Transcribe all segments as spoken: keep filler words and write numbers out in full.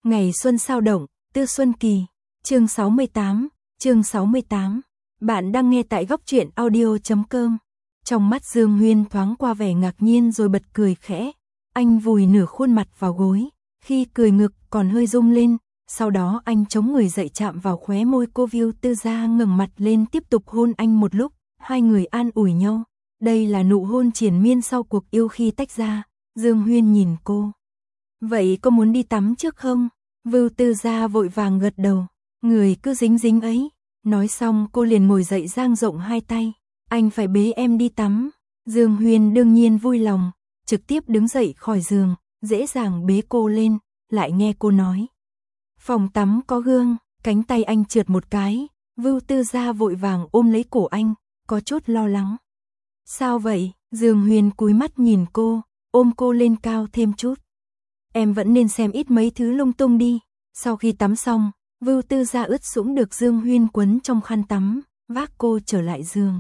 Ngày xuân sao động, Tư Xuân Kỳ, chương sáu mươi tám, chương sáu mươi tám. Bạn đang nghe tại góc truyện audio chấm com. Trong mắt Dương Huyên thoáng qua vẻ ngạc nhiên rồi bật cười khẽ. Anh vùi nửa khuôn mặt vào gối, khi cười ngực còn hơi rung lên, sau đó anh chống người dậy chạm vào khóe môi cô. Viu Tư Gia ngẩng mặt lên tiếp tục hôn anh một lúc, hai người an ủi nhau. Đây là nụ hôn triền miên sau cuộc yêu khi tách ra. Dương Huyên nhìn cô. Vậy có muốn đi tắm trước không? Viu Tư Gia vội vàng gật đầu. Người cứ dính dính ấy. Nói xong cô liền ngồi dậy dang rộng hai tay. Anh phải bế em đi tắm. Dương Huyên đương nhiên vui lòng, trực tiếp đứng dậy khỏi giường, dễ dàng bế cô lên, lại nghe cô nói. Phòng tắm có gương, cánh tay anh trượt một cái, Viu Tư Gia vội vàng ôm lấy cổ anh, có chút lo lắng. Sao vậy? Dương Huyên cúi mắt nhìn cô, ôm cô lên cao thêm chút. Em vẫn nên xem ít mấy thứ lung tung đi. Sau khi tắm xong, Viu Tư Gia ướt sũng được Dương Huyên quấn trong khăn tắm, vác cô trở lại giường.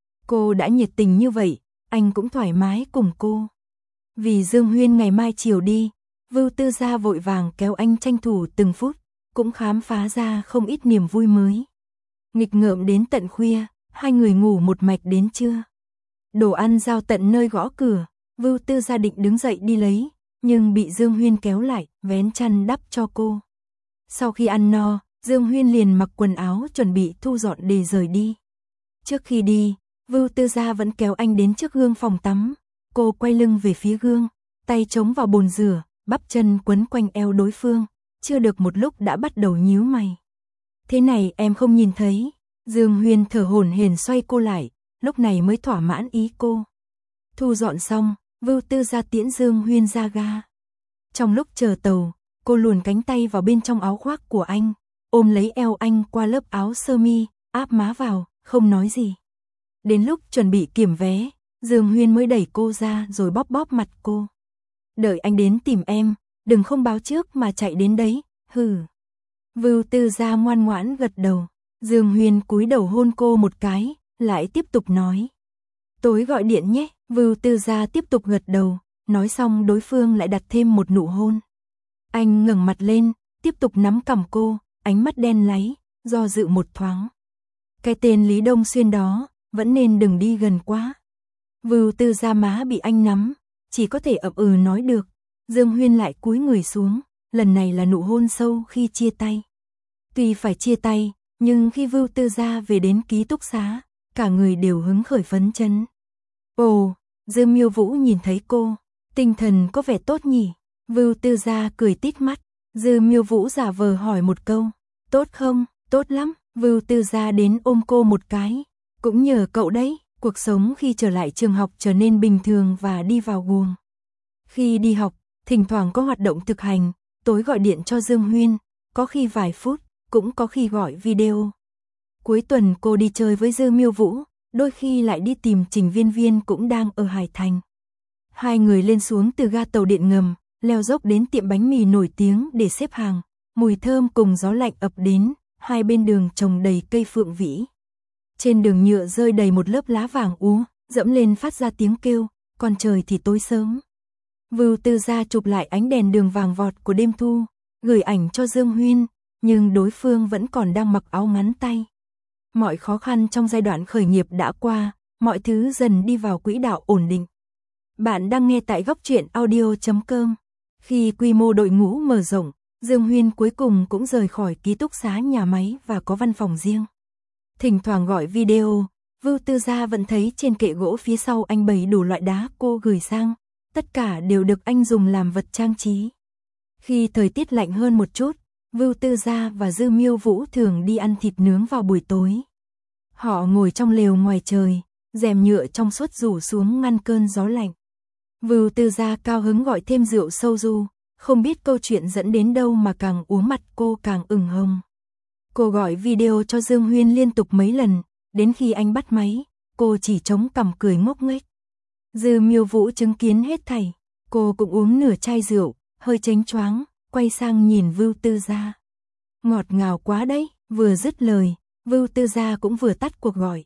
Cô đã nhiệt tình như vậy, anh cũng thoải mái cùng cô. Vì Dương Huyên ngày mai chiều đi, Viu Tư Gia vội vàng kéo anh tranh thủ từng phút, cũng khám phá ra không ít niềm vui mới. Nghịch ngợm đến tận khuya, hai người ngủ một mạch đến trưa. Đồ ăn giao tận nơi gõ cửa, Viu Tư Gia định đứng dậy đi lấy, nhưng bị Dương Huyên kéo lại, vén chăn đắp cho cô. Sau khi ăn no, Dương Huyên liền mặc quần áo chuẩn bị thu dọn để rời đi. Trước khi đi, Viu Tư Gia vẫn kéo anh đến trước gương phòng tắm. Cô quay lưng về phía gương, tay chống vào bồn rửa, bắp chân quấn quanh eo đối phương. Chưa được một lúc đã bắt đầu nhíu mày. Thế này em không nhìn thấy. Dương Huyên thở hổn hển xoay cô lại, lúc này mới thỏa mãn ý cô. Thu dọn xong, Viu Tư Gia tiễn Dương Huyên ra ga. Trong lúc chờ tàu, cô luồn cánh tay vào bên trong áo khoác của anh, ôm lấy eo anh qua lớp áo sơ mi, áp má vào, không nói gì. Đến lúc chuẩn bị kiểm vé, Dương Huyên mới đẩy cô ra rồi bóp bóp mặt cô. Đợi anh đến tìm em, đừng không báo trước mà chạy đến đấy, hừ. Viu Tư Gia ngoan ngoãn gật đầu. Dương Huyên cúi đầu hôn cô một cái, lại tiếp tục nói. Tối gọi điện nhé. Viu Tư Gia tiếp tục gật đầu, nói xong đối phương lại đặt thêm một nụ hôn. Anh ngẩng mặt lên, tiếp tục nắm cằm cô, ánh mắt đen láy, do dự một thoáng. Cái tên Lý Đông Xuyên đó, vẫn nên đừng đi gần quá. Viu Tư Gia má bị anh nắm, chỉ có thể ậm ừ nói được. Dương Huyên lại cúi người xuống, lần này là nụ hôn sâu khi chia tay. Tuy phải chia tay, nhưng khi Viu Tư Gia về đến ký túc xá, cả người đều hứng khởi phấn chấn. Ồ, Dư Miêu Vũ nhìn thấy cô, tinh thần có vẻ tốt nhỉ? Viu Tư Gia cười tít mắt, Dư Miêu Vũ giả vờ hỏi một câu, tốt không? Tốt lắm. Viu Tư Gia đến ôm cô một cái, cũng nhờ cậu đấy, cuộc sống khi trở lại trường học trở nên bình thường và đi vào guồng. Khi đi học, thỉnh thoảng có hoạt động thực hành, tối gọi điện cho Dương Huyên, có khi vài phút, cũng có khi gọi video. Cuối tuần cô đi chơi với Dư Miêu Vũ, đôi khi lại đi tìm Trình Viên Viên cũng đang ở Hải Thành. Hai người lên xuống từ ga tàu điện ngầm, leo dốc đến tiệm bánh mì nổi tiếng để xếp hàng, mùi thơm cùng gió lạnh ập đến, hai bên đường trồng đầy cây phượng vĩ. Trên đường nhựa rơi đầy một lớp lá vàng úa, dẫm lên phát ra tiếng kêu, còn trời thì tối sớm. Viu Tư Gia chụp lại ánh đèn đường vàng vọt của đêm thu, gửi ảnh cho Dương Huyên, nhưng đối phương vẫn còn đang mặc áo ngắn tay. Mọi khó khăn trong giai đoạn khởi nghiệp đã qua, mọi thứ dần đi vào quỹ đạo ổn định. Bạn đang nghe tại góc truyện audio chấm com. Khi quy mô đội ngũ mở rộng, Dương Huyên cuối cùng cũng rời khỏi ký túc xá nhà máy và có văn phòng riêng. Thỉnh thoảng gọi video, Viu Tư Gia vẫn thấy trên kệ gỗ phía sau anh bày đủ loại đá cô gửi sang, tất cả đều được anh dùng làm vật trang trí. Khi thời tiết lạnh hơn một chút, Viu Tư Gia và Dư Miêu Vũ thường đi ăn thịt nướng vào buổi tối. Họ ngồi trong lều ngoài trời, rèm nhựa trong suốt rủ xuống ngăn cơn gió lạnh. Viu Tư Gia cao hứng gọi thêm rượu soju, không biết câu chuyện dẫn đến đâu mà càng uống mặt cô càng ửng hồng. Cô gọi video cho Dương Huyên liên tục mấy lần, đến khi anh bắt máy, cô chỉ chống cằm cười ngốc nghếch. Dư Miêu Vũ chứng kiến hết thảy, cô cũng uống nửa chai rượu, hơi chánh choáng, quay sang nhìn Viu Tư Gia. Ngọt ngào quá đấy. Vừa dứt lời, Viu Tư Gia cũng vừa tắt cuộc gọi.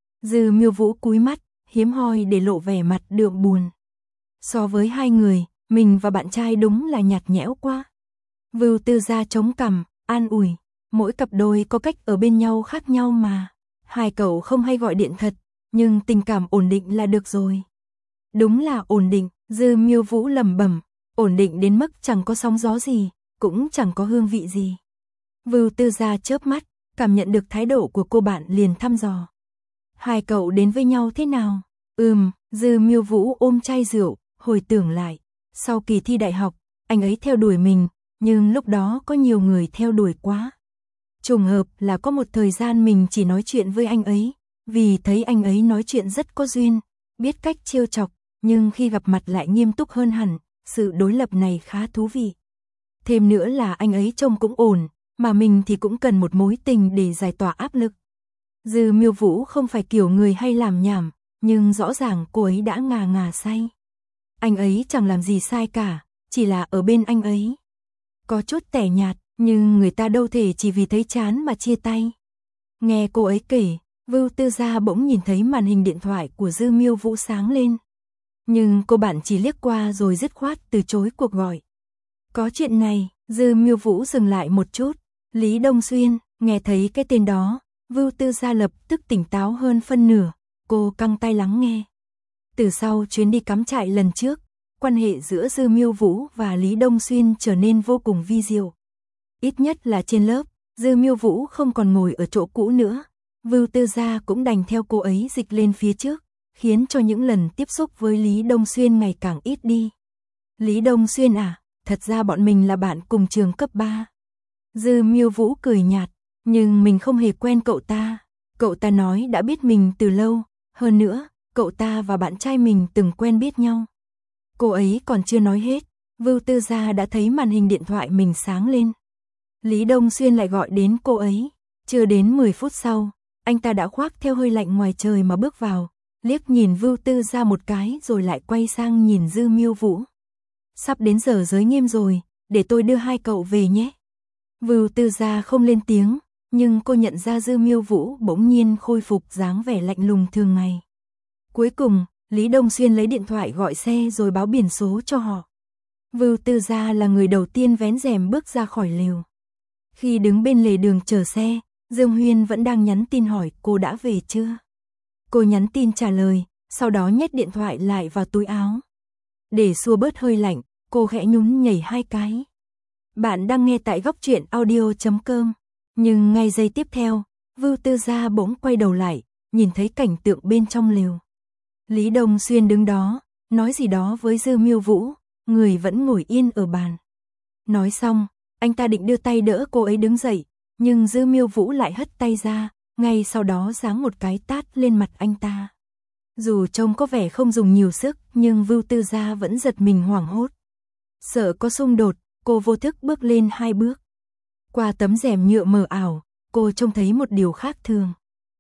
Dư Miêu Vũ cúi mắt, hiếm hoi để lộ vẻ mặt đượm buồn. So với hai người, mình và bạn trai đúng là nhạt nhẽo quá. Vưu Tư Gia chống cằm, an ủi, mỗi cặp đôi có cách ở bên nhau khác nhau mà. Hai cậu không hay gọi điện thật, nhưng tình cảm ổn định là được rồi. Đúng là ổn định, Dư Miêu Vũ lẩm bẩm, ổn định đến mức chẳng có sóng gió gì, cũng chẳng có hương vị gì. Vưu Tư Gia chớp mắt, cảm nhận được thái độ của cô bạn liền thăm dò. Hai cậu đến với nhau thế nào? Ừm, Dư Miêu Vũ ôm chai rượu, hồi tưởng lại. Sau kỳ thi đại học, anh ấy theo đuổi mình, nhưng lúc đó có nhiều người theo đuổi quá. Trùng hợp là có một thời gian mình chỉ nói chuyện với anh ấy, vì thấy anh ấy nói chuyện rất có duyên, biết cách trêu chọc, nhưng khi gặp mặt lại nghiêm túc hơn hẳn, sự đối lập này khá thú vị. Thêm nữa là anh ấy trông cũng ổn, mà mình thì cũng cần một mối tình để giải tỏa áp lực. Dư Miêu Vũ không phải kiểu người hay làm nhảm, nhưng rõ ràng cô ấy đã ngà ngà say. Anh ấy chẳng làm gì sai cả, chỉ là ở bên anh ấy. Có chút tẻ nhạt, nhưng người ta đâu thể chỉ vì thấy chán mà chia tay. Nghe cô ấy kể, Vưu Tư Gia bỗng nhìn thấy màn hình điện thoại của Dư Miêu Vũ sáng lên. Nhưng cô bạn chỉ liếc qua rồi dứt khoát từ chối cuộc gọi. Có chuyện này, Dư Miêu Vũ dừng lại một chút. Lý Đông Xuyên, nghe thấy cái tên đó, Vưu Tư Gia lập tức tỉnh táo hơn phân nửa. Cô căng tay lắng nghe. Từ sau chuyến đi cắm trại lần trước, quan hệ giữa Dư Miêu Vũ và Lý Đông Xuyên trở nên vô cùng vi diệu. Ít nhất là trên lớp, Dư Miêu Vũ không còn ngồi ở chỗ cũ nữa. Vưu Tư Gia cũng đành theo cô ấy dịch lên phía trước, khiến cho những lần tiếp xúc với Lý Đông Xuyên ngày càng ít đi. Lý Đông Xuyên à, thật ra bọn mình là bạn cùng trường cấp ba. Dư Miêu Vũ cười nhạt, nhưng mình không hề quen cậu ta. Cậu ta nói đã biết mình từ lâu, hơn nữa, cậu ta và bạn trai mình từng quen biết nhau. Cô ấy còn chưa nói hết, Vưu Tư Gia đã thấy màn hình điện thoại mình sáng lên. Lý Đông Xuyên lại gọi đến cô ấy. Chưa đến mười phút sau, anh ta đã khoác theo hơi lạnh ngoài trời mà bước vào, liếc nhìn Vưu Tư Gia một cái rồi lại quay sang nhìn Dư Miêu Vũ. Sắp đến giờ giới nghiêm rồi, để tôi đưa hai cậu về nhé. Vưu Tư Gia không lên tiếng, nhưng cô nhận ra Dư Miêu Vũ bỗng nhiên khôi phục dáng vẻ lạnh lùng thường ngày. Cuối cùng, Lý Đông Xuyên lấy điện thoại gọi xe rồi báo biển số cho họ. Vưu Tư Gia là người đầu tiên vén rèm bước ra khỏi lều. Khi đứng bên lề đường chờ xe, Dương Huyên vẫn đang nhắn tin hỏi cô đã về chưa. Cô nhắn tin trả lời, sau đó nhét điện thoại lại vào túi áo. Để xua bớt hơi lạnh, cô khẽ nhún nhảy hai cái. Bạn đang nghe tại góc truyện audio chấm com. Nhưng ngay giây tiếp theo, Vưu Tư Gia bỗng quay đầu lại, nhìn thấy cảnh tượng bên trong lều. Lý Đông Xuyên đứng đó, nói gì đó với Dư Miêu Vũ, người vẫn ngồi yên ở bàn. Nói xong, anh ta định đưa tay đỡ cô ấy đứng dậy, nhưng Dư Miêu Vũ lại hất tay ra, ngay sau đó giáng một cái tát lên mặt anh ta. Dù trông có vẻ không dùng nhiều sức, nhưng Vưu Tư Gia vẫn giật mình hoảng hốt. Sợ có xung đột, cô vô thức bước lên hai bước. Qua tấm rèm nhựa mờ ảo, cô trông thấy một điều khác thường.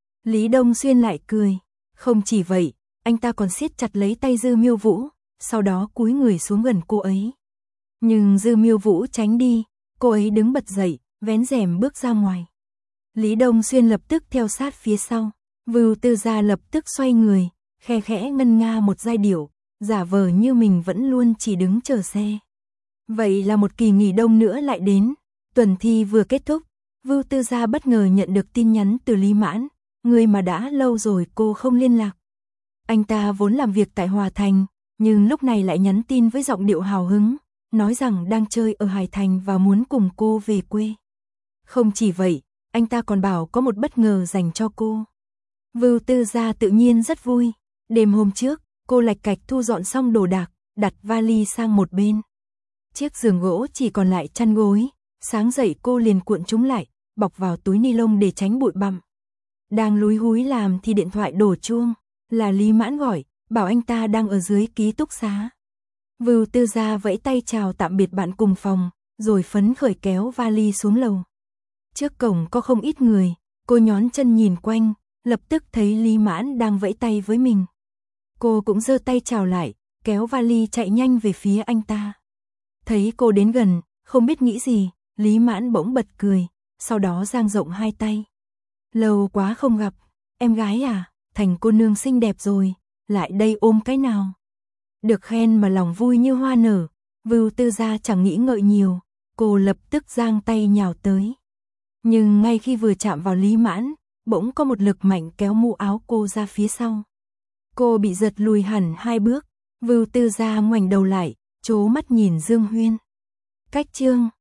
Lý Đông Xuyên lại cười. Không chỉ vậy, anh ta còn siết chặt lấy tay Dư Miêu Vũ, sau đó cúi người xuống gần cô ấy. Nhưng Dư Miêu Vũ tránh đi, cô ấy đứng bật dậy, vén rèm bước ra ngoài. Lý Đông Xuyên lập tức theo sát phía sau. Vưu Tư Gia lập tức xoay người, khe khẽ ngân nga một giai điệu, giả vờ như mình vẫn luôn chỉ đứng chờ xe. Vậy là một kỳ nghỉ đông nữa lại đến. Tuần thi vừa kết thúc, Vưu Tư Gia bất ngờ nhận được tin nhắn từ Lý Mãn, người mà đã lâu rồi cô không liên lạc. Anh ta vốn làm việc tại Hòa Thành, nhưng lúc này lại nhắn tin với giọng điệu hào hứng, nói rằng đang chơi ở Hải Thành và muốn cùng cô về quê. Không chỉ vậy, anh ta còn bảo có một bất ngờ dành cho cô. Vưu Tư Gia tự nhiên rất vui. Đêm hôm trước, cô lạch cạch thu dọn xong đồ đạc, đặt vali sang một bên. Chiếc giường gỗ chỉ còn lại chăn gối, sáng dậy cô liền cuộn chúng lại, bọc vào túi ni lông để tránh bụi bặm. Đang lúi húi làm thì điện thoại đổ chuông, là Lý Mãn gọi, bảo anh ta đang ở dưới ký túc xá. Vưu Tư Gia vẫy tay chào tạm biệt bạn cùng phòng, rồi phấn khởi kéo vali xuống lầu. Trước cổng có không ít người, cô nhón chân nhìn quanh, lập tức thấy Lý Mãn đang vẫy tay với mình. Cô cũng giơ tay chào lại, kéo vali chạy nhanh về phía anh ta. Thấy cô đến gần, không biết nghĩ gì, Lý Mãn bỗng bật cười, sau đó dang rộng hai tay. Lâu quá không gặp, em gái à, thành cô nương xinh đẹp rồi, lại đây ôm cái nào. Được khen mà lòng vui như hoa nở, Vưu Tư Gia chẳng nghĩ ngợi nhiều, cô lập tức giang tay nhào tới. Nhưng ngay khi vừa chạm vào Lý Mãn, bỗng có một lực mạnh kéo mũ áo cô ra phía sau. Cô bị giật lùi hẳn hai bước, Vưu Tư Gia ngoảnh đầu lại, trố mắt nhìn Dương Huyên. Cách chương